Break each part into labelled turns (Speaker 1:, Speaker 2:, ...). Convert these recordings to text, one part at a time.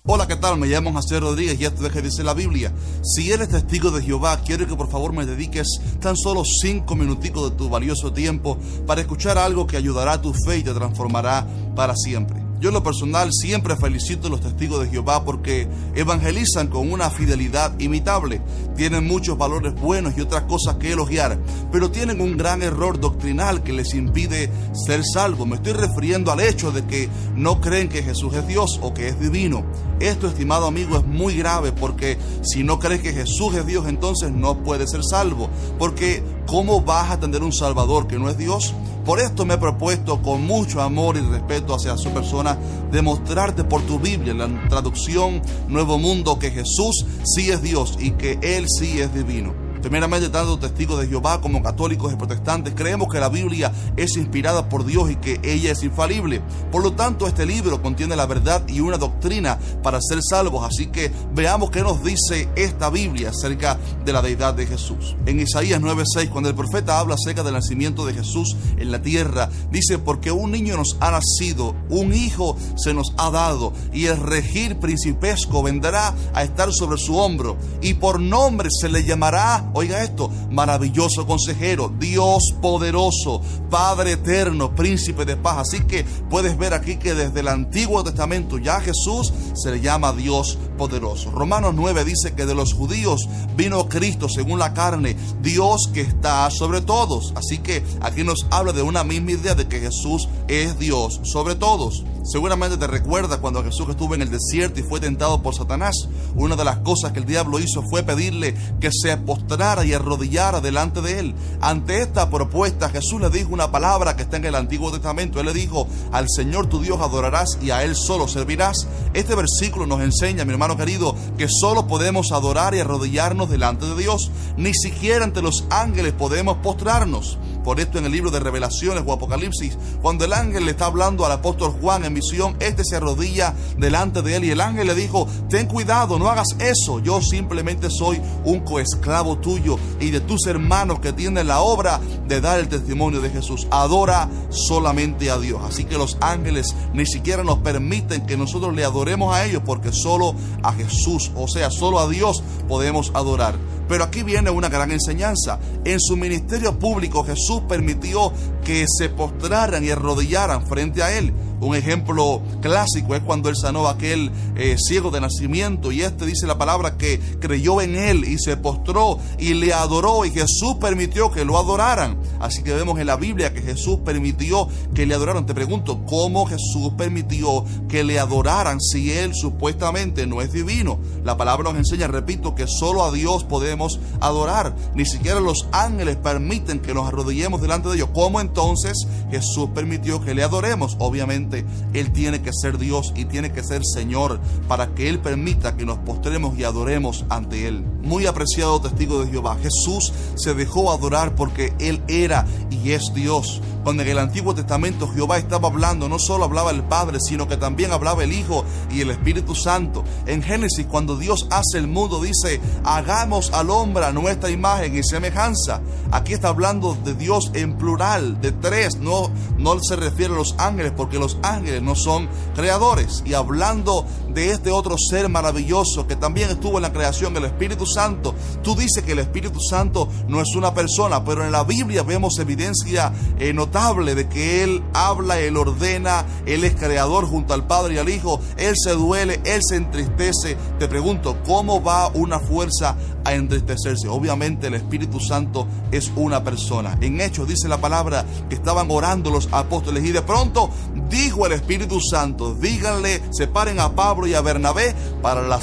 Speaker 1: Hola, ¿qué tal? Me llamo José Rodríguez y esto es que dice la Biblia. Si eres testigo de Jehová, quiero que por favor me dediques tan solo 5 minuticos de tu valioso tiempo para escuchar algo que ayudará a tu fe y te transformará para siempre. Yo en lo personal siempre felicito a los testigos de Jehová porque evangelizan con una fidelidad imitable. Tienen muchos valores buenos y otras cosas que elogiar, pero tienen un gran error doctrinal que les impide ser salvos. Me estoy refiriendo al hecho de que no creen que Jesús es Dios o que es divino. Esto, estimado amigo, es muy grave porque si no crees que Jesús es Dios, entonces no puedes ser salvo. Porque ¿cómo vas a tener un Salvador que no es Dios? Por esto me he propuesto, con mucho amor y respeto hacia su persona, demostrarte por tu Biblia, en la traducción Nuevo Mundo, que Jesús sí es Dios y que Él sí es divino. Primeramente, tanto testigos de Jehová como católicos y protestantes creemos que la Biblia es inspirada por Dios y que ella es infalible. Por lo tanto, este libro contiene la verdad y una doctrina para ser salvos. Así que veamos qué nos dice esta Biblia acerca de la deidad de Jesús. En Isaías 9:6, cuando el profeta habla acerca del nacimiento de Jesús en la tierra, dice: porque un niño nos ha nacido, un hijo se nos ha dado, y el regir principesco vendrá a estar sobre su hombro, y por nombre se le llamará, oiga esto, maravilloso consejero, Dios poderoso, Padre eterno, príncipe de paz. Así que puedes ver aquí que desde el Antiguo Testamento ya a Jesús se le llama Dios poderoso. Romanos 9 dice que de los judíos vino Cristo según la carne, Dios que está sobre todos. Así que aquí nos habla de una misma idea de que Jesús es Dios sobre todos. Seguramente te recuerdas cuando Jesús estuvo en el desierto y fue tentado por Satanás. Una de las cosas que el diablo hizo fue pedirle que se postrara y arrodillara delante de él. Ante esta propuesta, Jesús le dijo una palabra que está en el Antiguo Testamento. Él le dijo: al Señor tu Dios adorarás y a Él solo servirás. Este versículo nos enseña, mi hermano querido, que solo podemos adorar y arrodillarnos delante de Dios. Ni siquiera ante los ángeles podemos postrarnos. Por esto en el libro de Revelaciones o Apocalipsis, cuando el ángel le está hablando al apóstol Juan en visión, este se arrodilla delante de él y el ángel le dijo: ten cuidado, no hagas eso, yo simplemente soy un coesclavo tuyo y de tus hermanos que tienen la obra de dar el testimonio de Jesús. Adora solamente a Dios. Así que los ángeles ni siquiera nos permiten que nosotros le adoremos a ellos, porque solo a Jesús, o sea, solo a Dios podemos adorar. Pero aquí viene una gran enseñanza. En su ministerio público, Jesús permitió que se postraran y arrodillaran frente a Él. Un ejemplo clásico es cuando Él sanó a aquel ciego de nacimiento, y dice la palabra que creyó en Él y se postró y le adoró, y Jesús permitió que lo adoraran. Así que vemos en la Biblia que Jesús permitió que le adoraran. Te pregunto, ¿cómo Jesús permitió que le adoraran si Él supuestamente no es divino? La palabra nos enseña, repito, que solo a Dios podemos adorar. Ni siquiera los ángeles permiten que nos arrodillemos delante de ellos. ¿Cómo entonces Jesús permitió que le adoremos? Obviamente Él tiene que ser Dios y tiene que ser Señor para que Él permita que nos postremos y adoremos ante Él. Muy apreciado testigo de Jehová, Jesús se dejó adorar porque Él era y es Dios. Cuando en el Antiguo Testamento Jehová estaba hablando, no solo hablaba el Padre, sino que también hablaba el Hijo y el Espíritu Santo. En Génesis, cuando Dios hace el mundo, dice: hagamos al hombre a nuestra imagen y semejanza. Aquí está hablando de Dios en plural, de tres, no se refiere a los ángeles, porque los ángeles no son creadores. Y hablando de este otro ser maravilloso que también estuvo en la creación, el Espíritu Santo, tú dices que el Espíritu Santo no es una persona, pero en la Biblia vemos evidencia notable de que Él habla, Él ordena, Él es creador junto al Padre y al Hijo. Él se duele, Él se entristece. Te pregunto, ¿cómo va una fuerza a entristecerse? Obviamente el Espíritu Santo es una persona. En Hechos dice la palabra que estaban orando los apóstoles y de pronto dijo el Espíritu Santo: díganle, separen a Pablo y a Bernabé para la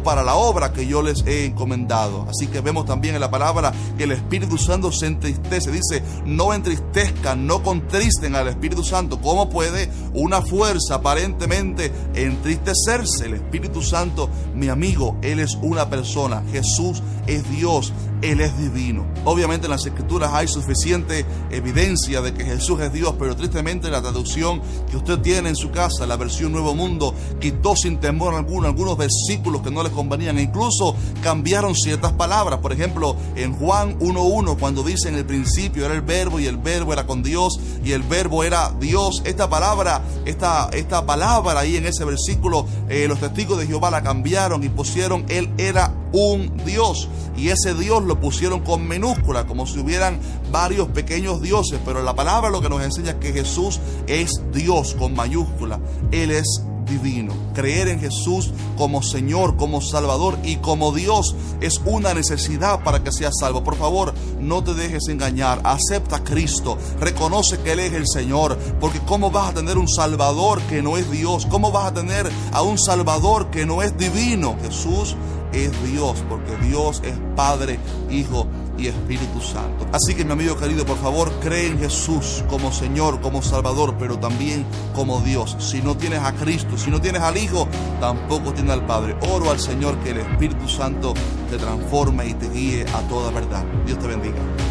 Speaker 1: obra que yo les he encomendado. Así que vemos también en la palabra que el Espíritu Santo se entristece. Dice: no entristezcan, no contristen al Espíritu Santo. ¿Cómo puede una fuerza aparentemente entristecerse? El Espíritu Santo, mi amigo, Él es una persona. Jesús es Dios, Él es divino. Obviamente en las Escrituras hay suficiente evidencia de que Jesús es Dios, pero tristemente la traducción que usted tiene en su casa, la versión Nuevo Mundo, quitó sin temor cambiaron algunos versículos que no les convenían, e incluso cambiaron ciertas palabras. Por ejemplo, en Juan 1:1, cuando dice en el principio era el verbo y el verbo era con Dios y el verbo era Dios, esta palabra ahí en ese versículo, los testigos de Jehová la cambiaron y pusieron Él era un Dios, y ese Dios lo pusieron con minúscula, como si hubieran varios pequeños dioses, pero la palabra lo que nos enseña es que Jesús es Dios con mayúscula. Él es divino. Creer en Jesús como Señor, como Salvador y como Dios es una necesidad para que seas salvo. Por favor, no te dejes engañar. Acepta a Cristo. Reconoce que Él es el Señor, porque ¿cómo vas a tener un Salvador que no es Dios? ¿Cómo vas a tener a un Salvador que no es divino? Jesús es Dios, porque Dios es Padre, Hijo y Espíritu Santo. Así que, mi amigo querido, por favor, cree en Jesús como Señor, como Salvador, pero también como Dios. Si no tienes a Cristo, si no tienes al Hijo, tampoco tienes al Padre. Oro al Señor que el Espíritu Santo te transforme y te guíe a toda verdad. Dios te bendiga.